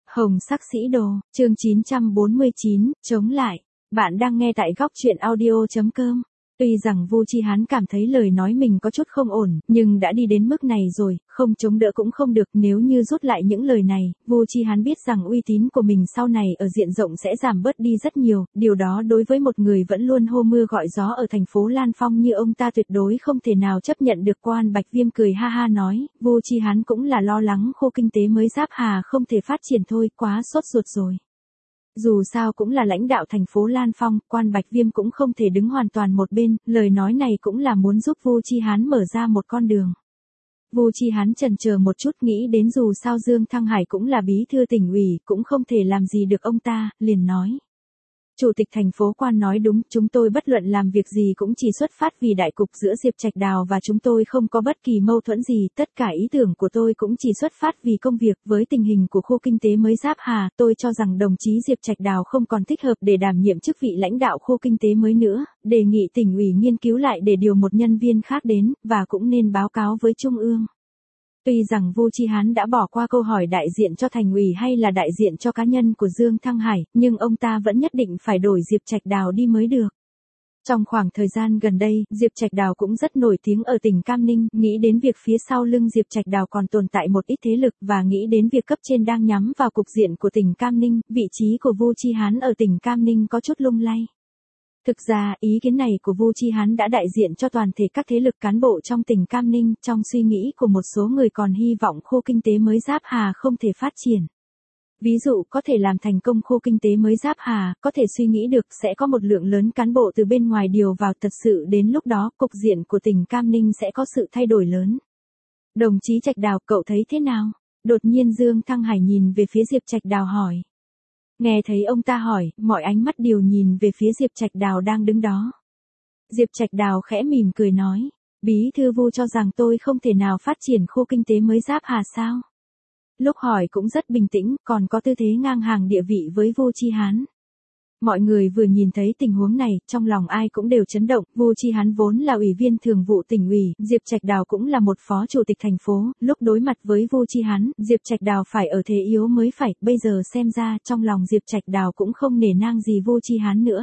Hồng sắc sĩ đồ, chương 949, chống lại. Bạn đang nghe tại góc truyện audio.com. Tuy rằng Vu Chi Hán cảm thấy lời nói mình có chút không ổn, nhưng đã đi đến mức này rồi, không chống đỡ cũng không được. Nếu như rút lại những lời này, Vu Chi Hán biết rằng uy tín của mình sau này ở diện rộng sẽ giảm bớt đi rất nhiều. Điều đó đối với một người vẫn luôn hô mưa gọi gió ở thành phố Lan Phong như ông ta tuyệt đối không thể nào chấp nhận được. Quan Bạch Viêm cười ha ha nói, Vu Chi Hán cũng là lo lắng khu kinh tế mới Giáp Hà không thể phát triển thôi, quá sốt ruột rồi. Dù sao cũng là lãnh đạo thành phố Lan Phong, Quan Bạch Viêm cũng không thể đứng hoàn toàn một bên, lời nói này cũng là muốn giúp Vu Chi Hán mở ra một con đường. Vu Chi Hán chần chờ một chút, nghĩ đến dù sao Dương Thăng Hải cũng là bí thư tỉnh ủy, cũng không thể làm gì được ông ta, liền nói. Chủ tịch thành phố Quan nói đúng, chúng tôi bất luận làm việc gì cũng chỉ xuất phát vì đại cục giữa Diệp Trạch Đào và chúng tôi không có bất kỳ mâu thuẫn gì, tất cả ý tưởng của tôi cũng chỉ xuất phát vì công việc. Với tình hình của khu kinh tế mới Giáp Hà, tôi cho rằng đồng chí Diệp Trạch Đào không còn thích hợp để đảm nhiệm chức vị lãnh đạo khu kinh tế mới nữa, đề nghị tỉnh ủy nghiên cứu lại để điều một nhân viên khác đến, và cũng nên báo cáo với Trung ương. Tuy rằng Vu Chi Hán đã bỏ qua câu hỏi đại diện cho thành ủy hay là đại diện cho cá nhân của Dương Thăng Hải, nhưng ông ta vẫn nhất định phải đổi Diệp Trạch Đào đi mới được. Trong khoảng thời gian gần đây, Diệp Trạch Đào cũng rất nổi tiếng ở tỉnh Cam Ninh, nghĩ đến việc phía sau lưng Diệp Trạch Đào còn tồn tại một ít thế lực và nghĩ đến việc cấp trên đang nhắm vào cục diện của tỉnh Cam Ninh, vị trí của Vu Chi Hán ở tỉnh Cam Ninh có chút lung lay. Thực ra, ý kiến này của Vu Chi Hán đã đại diện cho toàn thể các thế lực cán bộ trong tỉnh Cam Ninh, trong suy nghĩ của một số người còn hy vọng khu kinh tế mới Giáp Hà không thể phát triển. Ví dụ có thể làm thành công khu kinh tế mới Giáp Hà, có thể suy nghĩ được sẽ có một lượng lớn cán bộ từ bên ngoài điều vào, thật sự đến lúc đó cục diện của tỉnh Cam Ninh sẽ có sự thay đổi lớn. Đồng chí Trạch Đào, cậu thấy thế nào? Đột nhiên Dương Thăng Hải nhìn về phía Diệp Trạch Đào hỏi. Nghe thấy ông ta hỏi, mọi ánh mắt đều nhìn về phía Diệp Trạch Đào đang đứng đó. Diệp Trạch Đào khẽ mỉm cười nói, bí thư Vu cho rằng tôi không thể nào phát triển khu kinh tế mới Giáp Hà sao? Lúc hỏi cũng rất bình tĩnh, còn có tư thế ngang hàng địa vị với Vu Chi Hán. Mọi người vừa nhìn thấy tình huống này, trong lòng ai cũng đều chấn động. Vu Chi Hán vốn là ủy viên thường vụ tỉnh ủy, Diệp Trạch Đào cũng là một phó chủ tịch thành phố, lúc đối mặt với Vu Chi Hán, Diệp Trạch Đào phải ở thế yếu mới phải, bây giờ xem ra trong lòng Diệp Trạch Đào cũng không nể nang gì Vu Chi Hán nữa.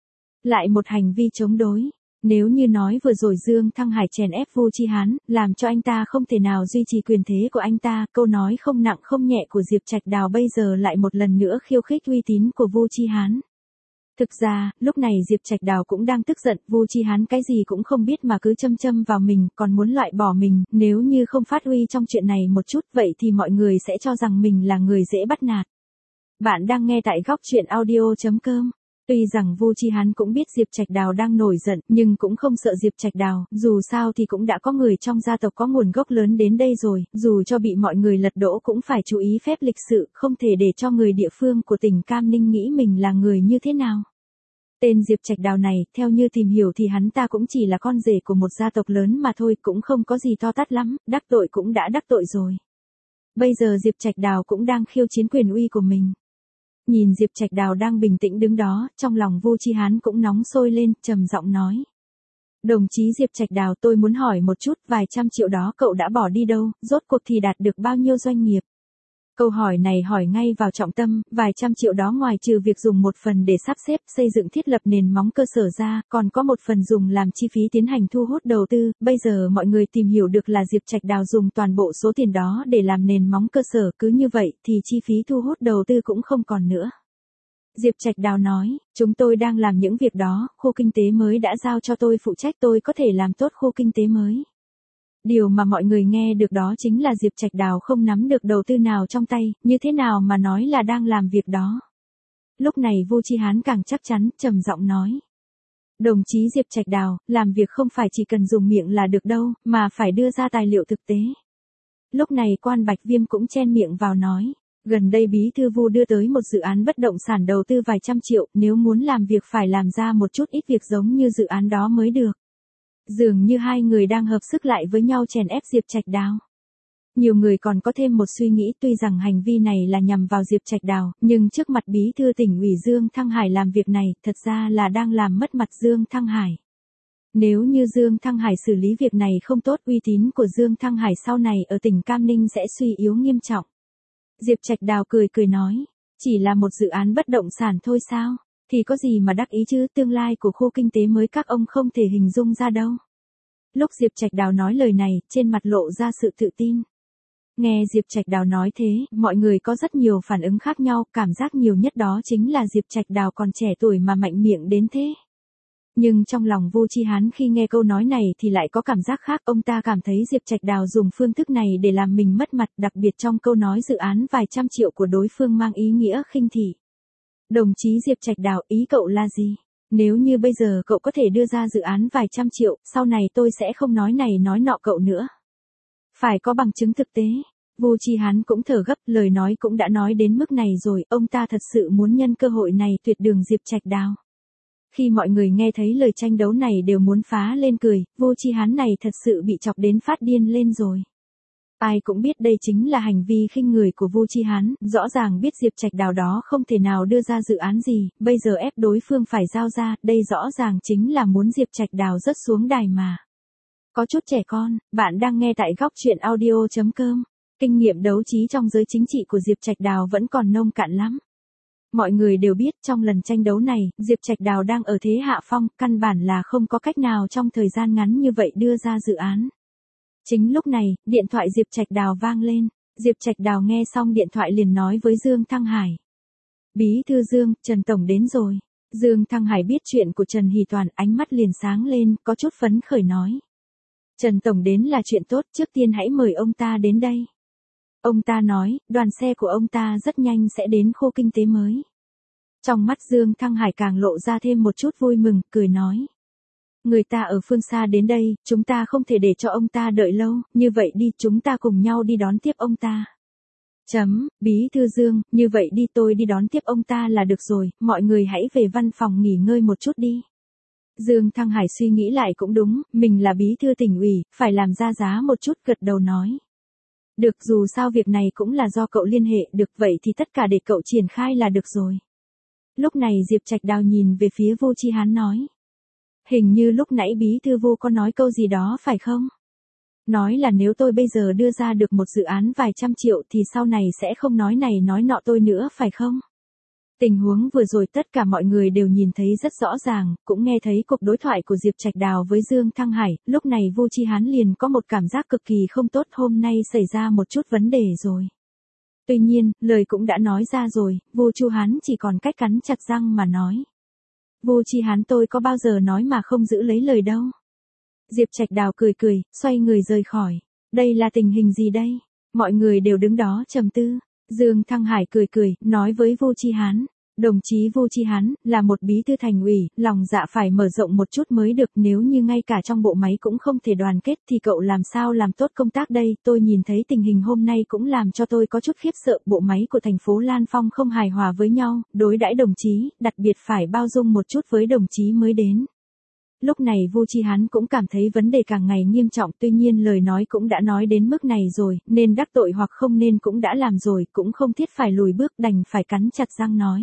Lại một hành vi chống đối. Nếu như nói vừa rồi Dương Thăng Hải chèn ép Vu Chi Hán, làm cho anh ta không thể nào duy trì quyền thế của anh ta, câu nói không nặng không nhẹ của Diệp Trạch Đào bây giờ lại một lần nữa khiêu khích uy tín của Vu Chi Hán. Thực ra, lúc này Diệp Trạch Đào cũng đang tức giận, Vu Chi Hán cái gì cũng không biết mà cứ châm vào mình, còn muốn loại bỏ mình, nếu như không phát huy trong chuyện này một chút, vậy thì mọi người sẽ cho rằng mình là người dễ bắt nạt. Bạn đang nghe tại góc truyện audio.com. Tuy rằng Vu Chi Hán cũng biết Diệp Trạch Đào đang nổi giận, nhưng cũng không sợ Diệp Trạch Đào, dù sao thì cũng đã có người trong gia tộc có nguồn gốc lớn đến đây rồi, dù cho bị mọi người lật đổ cũng phải chú ý phép lịch sự, không thể để cho người địa phương của tỉnh Cam Ninh nghĩ mình là người như thế nào. Tên Diệp Trạch Đào này, theo như tìm hiểu thì hắn ta cũng chỉ là con rể của một gia tộc lớn mà thôi, cũng không có gì to tát lắm, đắc tội cũng đã đắc tội rồi. Bây giờ Diệp Trạch Đào cũng đang khiêu chiến quyền uy của mình. Nhìn Diệp Trạch Đào đang bình tĩnh đứng đó, trong lòng Vu Chi Hán cũng nóng sôi lên, trầm giọng nói. Đồng chí Diệp Trạch Đào, tôi muốn hỏi một chút, vài trăm triệu đó cậu đã bỏ đi đâu, rốt cuộc thì đạt được bao nhiêu doanh nghiệp? Câu hỏi này hỏi ngay vào trọng tâm, vài trăm triệu đó ngoài trừ việc dùng một phần để sắp xếp, xây dựng thiết lập nền móng cơ sở ra, còn có một phần dùng làm chi phí tiến hành thu hút đầu tư, bây giờ mọi người tìm hiểu được là Diệp Trạch Đào dùng toàn bộ số tiền đó để làm nền móng cơ sở, cứ như vậy thì chi phí thu hút đầu tư cũng không còn nữa. Diệp Trạch Đào nói, chúng tôi đang làm những việc đó, khu kinh tế mới đã giao cho tôi phụ trách, tôi có thể làm tốt khu kinh tế mới. Điều mà mọi người nghe được đó chính là Diệp Trạch Đào không nắm được đầu tư nào trong tay, như thế nào mà nói là đang làm việc đó. Lúc này Vu Chi Hán càng chắc chắn, trầm giọng nói. Đồng chí Diệp Trạch Đào, làm việc không phải chỉ cần dùng miệng là được đâu, mà phải đưa ra tài liệu thực tế. Lúc này Quan Bạch Viêm cũng chen miệng vào nói. Gần đây bí thư Vu đưa tới một dự án bất động sản đầu tư vài trăm triệu, nếu muốn làm việc phải làm ra một chút ít việc giống như dự án đó mới được. Dường như hai người đang hợp sức lại với nhau chèn ép Diệp Trạch Đào. Nhiều người còn có thêm một suy nghĩ, tuy rằng hành vi này là nhằm vào Diệp Trạch Đào, nhưng trước mặt bí thư tỉnh ủy Dương Thăng Hải làm việc này, thật ra là đang làm mất mặt Dương Thăng Hải. Nếu như Dương Thăng Hải xử lý việc này không tốt, uy tín của Dương Thăng Hải sau này ở tỉnh Cam Ninh sẽ suy yếu nghiêm trọng. Diệp Trạch Đào cười cười nói, chỉ là một dự án bất động sản thôi sao, thì có gì mà đắc ý chứ, tương lai của khu kinh tế mới các ông không thể hình dung ra đâu. Lúc Diệp Trạch Đào nói lời này, trên mặt lộ ra sự tự tin. Nghe Diệp Trạch Đào nói thế, mọi người có rất nhiều phản ứng khác nhau, cảm giác nhiều nhất đó chính là Diệp Trạch Đào còn trẻ tuổi mà mạnh miệng đến thế. Nhưng trong lòng Vu Chi Hán khi nghe câu nói này thì lại có cảm giác khác, ông ta cảm thấy Diệp Trạch Đào dùng phương thức này để làm mình mất mặt, đặc biệt trong câu nói dự án vài trăm triệu của đối phương mang ý nghĩa khinh thị. Đồng chí Diệp Trạch Đào, ý cậu là gì? Nếu như bây giờ cậu có thể đưa ra dự án vài trăm triệu, sau này tôi sẽ không nói này nói nọ cậu nữa. Phải có bằng chứng thực tế. Vu Chi Hán cũng thở gấp, lời nói cũng đã nói đến mức này rồi, ông ta thật sự muốn nhân cơ hội này tuyệt đường Diệp Trạch Đào. Khi mọi người nghe thấy lời tranh đấu này đều muốn phá lên cười, Vu Chi Hán này thật sự bị chọc đến phát điên lên rồi. Ai cũng biết đây chính là hành vi khinh người của Vu Chi Hán, rõ ràng biết Diệp Trạch Đào đó không thể nào đưa ra dự án gì, bây giờ ép đối phương phải giao ra, đây rõ ràng chính là muốn Diệp Trạch Đào rớt xuống đài mà. Có chút trẻ con, bạn đang nghe tại góc truyện audio.com. Kinh nghiệm đấu trí trong giới chính trị của Diệp Trạch Đào vẫn còn nông cạn lắm. Mọi người đều biết trong lần tranh đấu này, Diệp Trạch Đào đang ở thế hạ phong, căn bản là không có cách nào trong thời gian ngắn như vậy đưa ra dự án. Chính lúc này, điện thoại Diệp Trạch Đào vang lên. Diệp Trạch Đào nghe xong điện thoại liền nói với Dương Thăng Hải. Bí thư Dương, Trần Tổng đến rồi. Dương Thăng Hải biết chuyện của Trần Hỷ Toàn, ánh mắt liền sáng lên, có chút phấn khởi nói. Trần Tổng đến là chuyện tốt, trước tiên hãy mời ông ta đến đây. Ông ta nói, đoàn xe của ông ta rất nhanh sẽ đến khu kinh tế mới. Trong mắt Dương Thăng Hải càng lộ ra thêm một chút vui mừng, cười nói. Người ta ở phương xa đến đây, chúng ta không thể để cho ông ta đợi lâu, như vậy đi, chúng ta cùng nhau đi đón tiếp ông ta. Bí thư Dương, như vậy đi, tôi đi đón tiếp ông ta là được rồi, mọi người hãy về văn phòng nghỉ ngơi một chút đi. Dương Thăng Hải suy nghĩ lại cũng đúng, mình là bí thư tỉnh ủy, phải làm ra giá một chút, gật đầu nói. Được, dù sao việc này cũng là do cậu liên hệ, được vậy thì tất cả để cậu triển khai là được rồi. Lúc này Diệp Trạch Đào nhìn về phía Vu Chi Hán nói. Hình như lúc nãy bí thư Vu có nói câu gì đó phải không? Nói là nếu tôi bây giờ đưa ra được một dự án vài trăm triệu thì sau này sẽ không nói này nói nọ tôi nữa phải không? Tình huống vừa rồi tất cả mọi người đều nhìn thấy rất rõ ràng, cũng nghe thấy cuộc đối thoại của Diệp Trạch Đào với Dương Thăng Hải, lúc này Vu Chi Hán liền có một cảm giác cực kỳ không tốt, hôm nay xảy ra một chút vấn đề rồi. Tuy nhiên, lời cũng đã nói ra rồi, Vu Chu Hán chỉ còn cách cắn chặt răng mà nói. Vu Chi Hán, tôi có bao giờ nói mà không giữ lấy lời đâu. Diệp Trạch Đào cười cười, xoay người rời khỏi. Đây là tình hình gì đây? Mọi người đều đứng đó trầm tư. Dương Thăng Hải cười cười, nói với Vu Chi Hán. Đồng chí Vu Chi Hán, là một bí thư thành ủy, lòng dạ phải mở rộng một chút mới được, nếu như ngay cả trong bộ máy cũng không thể đoàn kết thì cậu làm sao làm tốt công tác đây, tôi nhìn thấy tình hình hôm nay cũng làm cho tôi có chút khiếp sợ, bộ máy của thành phố Lan Phong không hài hòa với nhau, đối đãi đồng chí, đặc biệt phải bao dung một chút với đồng chí mới đến. Lúc này Vu Chi Hán cũng cảm thấy vấn đề càng ngày nghiêm trọng, tuy nhiên lời nói cũng đã nói đến mức này rồi, nên đắc tội hoặc không nên cũng đã làm rồi, cũng không thiết phải lùi bước, đành phải cắn chặt răng nói.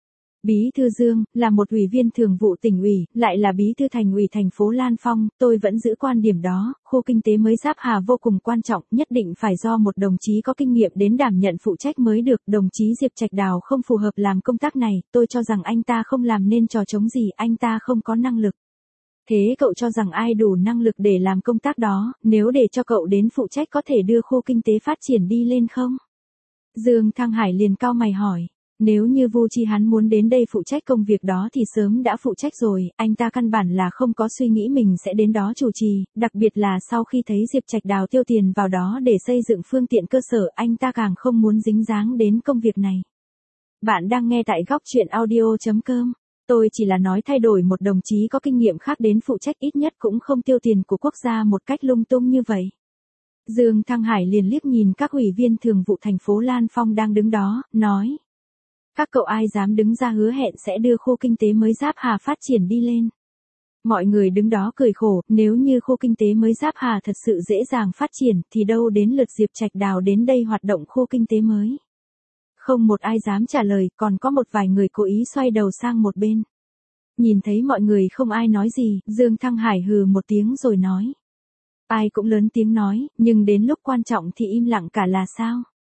Bí thư Dương, là một ủy viên thường vụ tỉnh ủy, lại là bí thư thành ủy thành phố Lan Phong, tôi vẫn giữ quan điểm đó, khu kinh tế mới Giáp Hà vô cùng quan trọng, nhất định phải do một đồng chí có kinh nghiệm đến đảm nhận phụ trách mới được, đồng chí Diệp Trạch Đào không phù hợp làm công tác này, tôi cho rằng anh ta không làm nên trò trống gì, anh ta không có năng lực. Thế cậu cho rằng ai đủ năng lực để làm công tác đó, nếu để cho cậu đến phụ trách có thể đưa khu kinh tế phát triển đi lên không? Dương Thăng Hải liền cau mày hỏi. Nếu như Vu Chi Hán muốn đến đây phụ trách công việc đó thì sớm đã phụ trách rồi, anh ta căn bản là không có suy nghĩ mình sẽ đến đó chủ trì, đặc biệt là sau khi thấy Diệp Trạch Đào tiêu tiền vào đó để xây dựng phương tiện cơ sở, anh ta càng không muốn dính dáng đến công việc này. Bạn đang nghe tại góc truyện audio.com. Tôi chỉ là nói thay đổi một đồng chí có kinh nghiệm khác đến phụ trách, ít nhất cũng không tiêu tiền của quốc gia một cách lung tung như vậy. Dương Thăng Hải liền liếc nhìn các ủy viên thường vụ thành phố Lan Phong đang đứng đó, nói. Các cậu ai dám đứng ra hứa hẹn sẽ đưa khu kinh tế mới Giáp Hà phát triển đi lên. Mọi người đứng đó cười khổ, nếu như khu kinh tế mới Giáp Hà thật sự dễ dàng phát triển thì đâu đến lượt Diệp Trạch Đào đến đây hoạt động khu kinh tế mới. Không một ai dám trả lời, còn có một vài người cố ý xoay đầu sang một bên. Nhìn thấy mọi người không ai nói gì, Dương Thăng Hải hừ một tiếng rồi nói. Ai cũng lớn tiếng nói, nhưng đến lúc quan trọng thì im lặng cả là sao?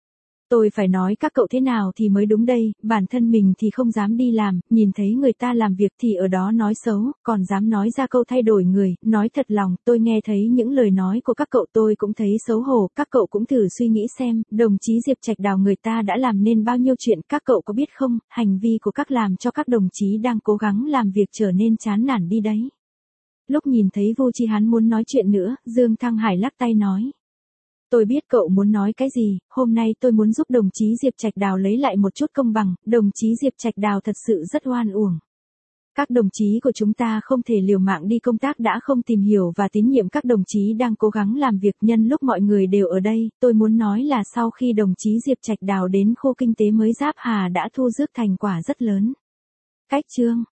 Tôi phải nói các cậu thế nào thì mới đúng đây, bản thân mình thì không dám đi làm, nhìn thấy người ta làm việc thì ở đó nói xấu, còn dám nói ra câu thay đổi người, nói thật lòng, tôi nghe thấy những lời nói của các cậu tôi cũng thấy xấu hổ, các cậu cũng thử suy nghĩ xem, đồng chí Diệp Trạch Đào người ta đã làm nên bao nhiêu chuyện, các cậu có biết không, hành vi của các làm cho các đồng chí đang cố gắng làm việc trở nên chán nản đi đấy. Lúc nhìn thấy Vu Chi Hán muốn nói chuyện nữa, Dương Thăng Hải lắc tay nói. Tôi biết cậu muốn nói cái gì, hôm nay tôi muốn giúp đồng chí Diệp Trạch Đào lấy lại một chút công bằng, đồng chí Diệp Trạch Đào thật sự rất oan uổng. Các đồng chí của chúng ta không thể liều mạng đi công tác đã không tìm hiểu và tín nhiệm các đồng chí đang cố gắng làm việc nhân lúc mọi người đều ở đây, tôi muốn nói là sau khi đồng chí Diệp Trạch Đào đến khu kinh tế mới Giáp Hà đã thu rước thành quả rất lớn. Cách chương